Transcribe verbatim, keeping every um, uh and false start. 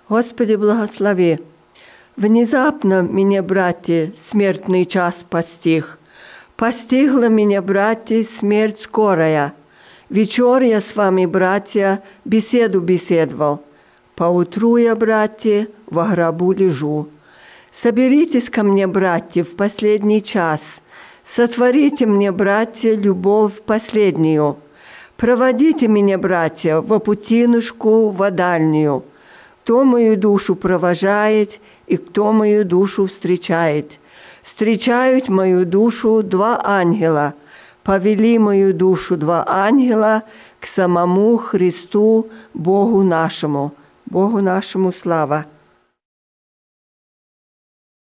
Господи, благослови. Внезапно меня, братья, смертный час постиг. Постигла меня, братья, смерть скорая. Вечер я с вами, братья, беседу беседовал. Поутру я, братья, во гробу лежу. Соберитесь ко мне, братья, в последний час. Сотворите мне, братья, любовь последнюю. Проводите меня, братья, во путинушку водальнюю. Кто мою душу провожает и кто мою душу встречает? Встречают мою душу два ангела. Повели мою душу два ангела к самому Христу, Богу нашему. Богу нашему слава.